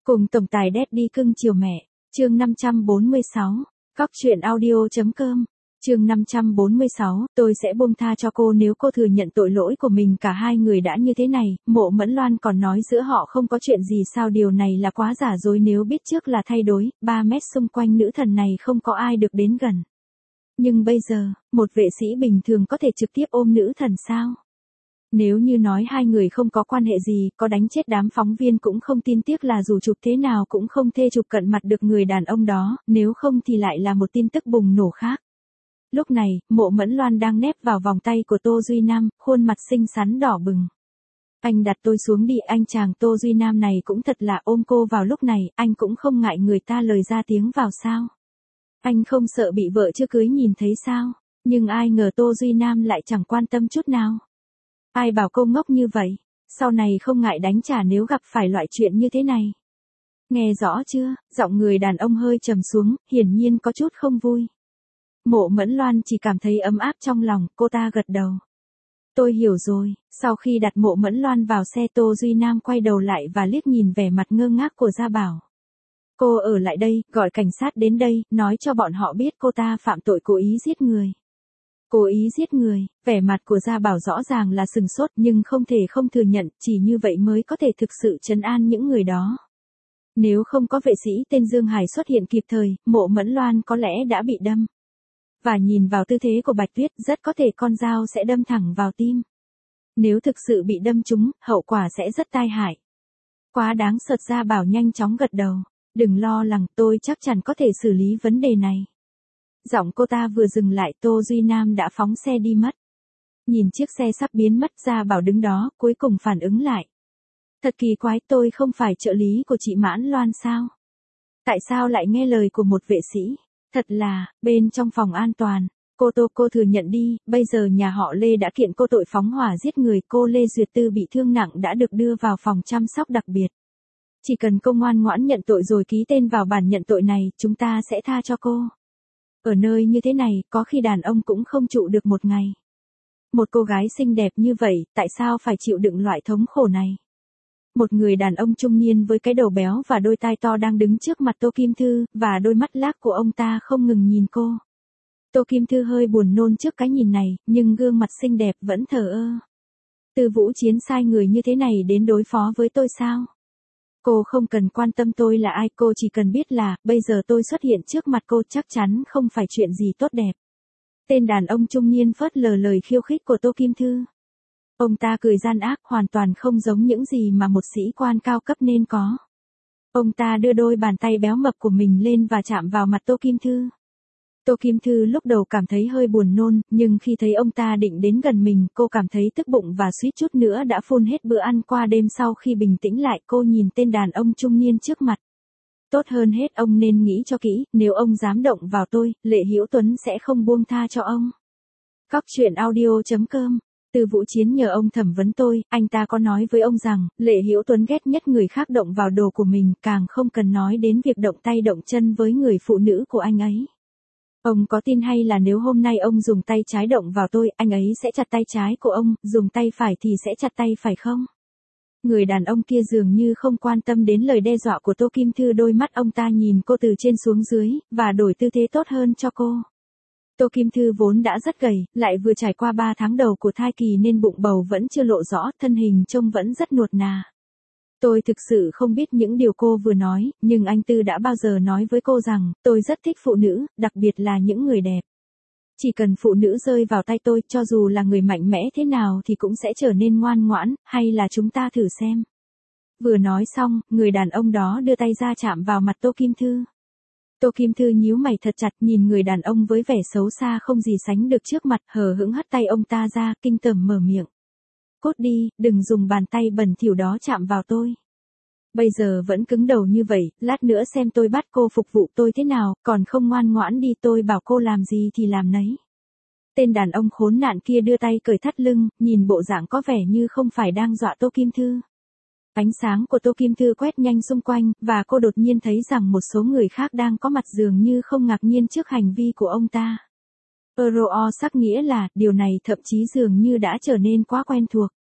Cùng tổng tài Daddy cưng chiều mẹ, chương 546, Cóc truyện audio.com, chương 546, tôi sẽ buông tha cho cô nếu cô thừa nhận tội lỗi của mình. Cả hai người đã như thế này, Mộ Mẫn Loan còn nói giữa họ không có chuyện gì sao, điều này là quá giả dối. Nếu biết trước là thay đổi, 3 mét xung quanh nữ thần này không có ai được đến gần. Nhưng bây giờ, một vệ sĩ bình thường có thể trực tiếp ôm nữ thần sao? Nếu như nói hai người không có quan hệ gì, có đánh chết đám phóng viên cũng không tin, tiếc là dù chụp thế nào cũng không thể chụp cận mặt được người đàn ông đó, nếu không thì lại là một tin tức bùng nổ khác. Lúc này, Mộ Mẫn Loan đang nép vào vòng tay của Tô Duy Nam, khuôn mặt xinh xắn đỏ bừng. Anh đặt tôi xuống đi, anh chàng Tô Duy Nam này cũng thật là ôm cô vào lúc này, anh cũng không ngại người ta lời ra tiếng vào sao. Anh không sợ bị vợ chưa cưới nhìn thấy sao, nhưng ai ngờ Tô Duy Nam lại chẳng quan tâm chút nào. Ai bảo cô ngốc như vậy, sau này không ngại đánh trả nếu gặp phải loại chuyện như thế này. Nghe rõ chưa, giọng người đàn ông hơi trầm xuống, hiển nhiên có chút không vui. Mộ Mẫn Loan chỉ cảm thấy ấm áp trong lòng, cô ta gật đầu. Tôi hiểu rồi. Sau khi đặt Mộ Mẫn Loan vào xe, Tô Duy Nam quay đầu lại và liếc nhìn vẻ mặt ngơ ngác của Gia Bảo. Cô ở lại đây, gọi cảnh sát đến đây, nói cho bọn họ biết cô ta phạm tội cố ý giết người. Cố ý giết người, vẻ mặt của Gia Bảo rõ ràng là sừng sốt, nhưng không thể không thừa nhận, chỉ như vậy mới có thể thực sự trấn an những người đó. Nếu không có vệ sĩ tên Dương Hải xuất hiện kịp thời, Mộ Mẫn Loan có lẽ đã bị đâm. Và nhìn vào tư thế của Bạch Tuyết, rất có thể con dao sẽ đâm thẳng vào tim. Nếu thực sự bị đâm trúng, hậu quả sẽ rất tai hại. Quá đáng sợ. Gia Bảo nhanh chóng gật đầu. Đừng lo lắng, tôi chắc chắn có thể xử lý vấn đề này. Giọng cô ta vừa dừng lại, Tô Duy Nam đã phóng xe đi mất. Nhìn chiếc xe sắp biến mất, Gia Bảo đứng đó, cuối cùng phản ứng lại. Thật kỳ quái, tôi không phải trợ lý của chị Mãn Loan sao? Tại sao lại nghe lời của một vệ sĩ? Thật là, bên trong phòng an toàn. Cô thừa nhận đi, bây giờ nhà họ Lê đã kiện cô tội phóng hỏa giết người. Cô Lê Duyệt Tư bị thương nặng đã được đưa vào phòng chăm sóc đặc biệt. Chỉ cần cô ngoan ngoãn nhận tội rồi ký tên vào bản nhận tội này, chúng ta sẽ tha cho cô. Ở nơi như thế này, có khi đàn ông cũng không trụ được một ngày. Một cô gái xinh đẹp như vậy, tại sao phải chịu đựng loại thống khổ này? Một người đàn ông trung niên với cái đầu béo và đôi tai to đang đứng trước mặt Tô Kim Thư, và đôi mắt lác của ông ta không ngừng nhìn cô. Tô Kim Thư hơi buồn nôn trước cái nhìn này, nhưng gương mặt xinh đẹp vẫn thờ ơ. Từ Vũ Chiến sai người như thế này đến đối phó với tôi sao? Cô không cần quan tâm tôi là ai, cô chỉ cần biết là, bây giờ tôi xuất hiện trước mặt cô chắc chắn không phải chuyện gì tốt đẹp. Tên đàn ông trung niên phớt lờ lời khiêu khích của Tô Kim Thư. Ông ta cười gian ác, hoàn toàn không giống những gì mà một sĩ quan cao cấp nên có. Ông ta đưa đôi bàn tay béo mập của mình lên và chạm vào mặt Tô Kim Thư. Tô Kim Thư lúc đầu cảm thấy hơi buồn nôn, nhưng khi thấy ông ta định đến gần mình, cô cảm thấy tức bụng và suýt chút nữa đã phun hết bữa ăn qua đêm. Sau khi bình tĩnh lại, cô nhìn tên đàn ông trung niên trước mặt. Tốt hơn hết ông nên nghĩ cho kỹ, nếu ông dám động vào tôi, Lệ Hữu Tuấn sẽ không buông tha cho ông. Cóc truyện audio.com. Từ Vũ Chiến nhờ ông thẩm vấn tôi, anh ta có nói với ông rằng, Lệ Hữu Tuấn ghét nhất người khác động vào đồ của mình, càng không cần nói đến việc động tay động chân với người phụ nữ của anh ấy. Ông có tin hay là nếu hôm nay ông dùng tay trái động vào tôi, anh ấy sẽ chặt tay trái của ông, dùng tay phải thì sẽ chặt tay phải không? Người đàn ông kia dường như không quan tâm đến lời đe dọa của Tô Kim Thư, đôi mắt ông ta nhìn cô từ trên xuống dưới, và đổi tư thế tốt hơn cho cô. Tô Kim Thư vốn đã rất gầy, lại vừa trải qua 3 tháng đầu của thai kỳ nên bụng bầu vẫn chưa lộ rõ, thân hình trông vẫn rất nuột nà. Tôi thực sự không biết những điều cô vừa nói, nhưng anh Tư đã bao giờ nói với cô rằng, tôi rất thích phụ nữ, đặc biệt là những người đẹp. Chỉ cần phụ nữ rơi vào tay tôi, cho dù là người mạnh mẽ thế nào thì cũng sẽ trở nên ngoan ngoãn, hay là chúng ta thử xem. Vừa nói xong, người đàn ông đó đưa tay ra chạm vào mặt Tô Kim Thư. Tô Kim Thư nhíu mày thật chặt, nhìn người đàn ông với vẻ xấu xa không gì sánh được trước mặt, hờ hững hất tay ông ta ra, kinh tởm mở miệng. Cút đi, đừng dùng bàn tay bẩn thỉu đó chạm vào tôi. Bây giờ vẫn cứng đầu như vậy, lát nữa xem tôi bắt cô phục vụ tôi thế nào, còn không ngoan ngoãn đi, tôi bảo cô làm gì thì làm nấy. Tên đàn ông khốn nạn kia đưa tay cởi thắt lưng, nhìn bộ dạng có vẻ như không phải đang dọa Tô Kim Thư. Ánh sáng của Tô Kim Thư quét nhanh xung quanh, và cô đột nhiên thấy rằng một số người khác đang có mặt dường như không ngạc nhiên trước hành vi của ông ta. Sắc nghĩa là, điều này thậm chí dường như đã trở nên quá quen thuộc.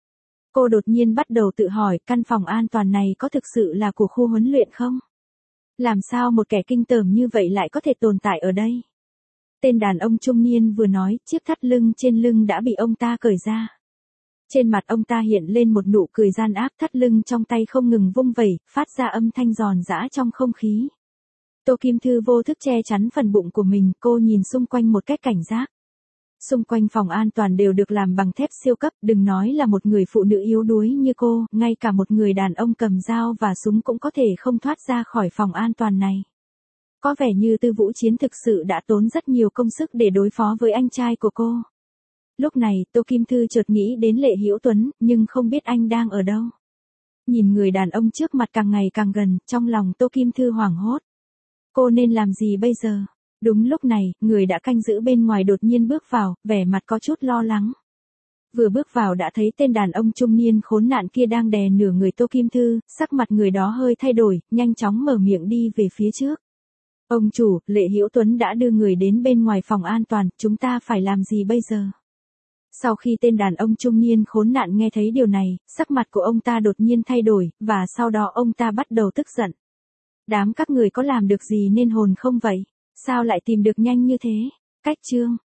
Cô đột nhiên bắt đầu tự hỏi căn phòng an toàn này có thực sự là của khu huấn luyện không? Làm sao một kẻ kinh tởm như vậy lại có thể tồn tại ở đây? Tên đàn ông trung niên vừa nói, chiếc thắt lưng trên lưng đã bị ông ta cởi ra. Trên mặt ông ta hiện lên một nụ cười gian ác, thắt lưng trong tay không ngừng vung vẩy, phát ra âm thanh giòn giã trong không khí. Tô Kim Thư vô thức che chắn phần bụng của mình, cô nhìn xung quanh một cách cảnh giác. Xung quanh phòng an toàn đều được làm bằng thép siêu cấp, đừng nói là một người phụ nữ yếu đuối như cô, ngay cả một người đàn ông cầm dao và súng cũng có thể không thoát ra khỏi phòng an toàn này. Có vẻ như Tư Vũ Chiến thực sự đã tốn rất nhiều công sức để đối phó với anh trai của cô. Lúc này, Tô Kim Thư chợt nghĩ đến Lệ Hữu Tuấn, nhưng không biết anh đang ở đâu. Nhìn người đàn ông trước mặt càng ngày càng gần, trong lòng Tô Kim Thư hoảng hốt. Cô nên làm gì bây giờ? Đúng lúc này, người đã canh giữ bên ngoài đột nhiên bước vào, vẻ mặt có chút lo lắng. Vừa bước vào đã thấy tên đàn ông trung niên khốn nạn kia đang đè nửa người Tô Kim Thư, sắc mặt người đó hơi thay đổi, nhanh chóng mở miệng đi về phía trước. Ông chủ, Lệ Hữu Tuấn đã đưa người đến bên ngoài phòng an toàn, chúng ta phải làm gì bây giờ? Sau khi tên đàn ông trung niên khốn nạn nghe thấy điều này, sắc mặt của ông ta đột nhiên thay đổi, và sau đó ông ta bắt đầu tức giận. Đám các người có làm được gì nên hồn không vậy? Sao lại tìm được nhanh như thế? Cách chương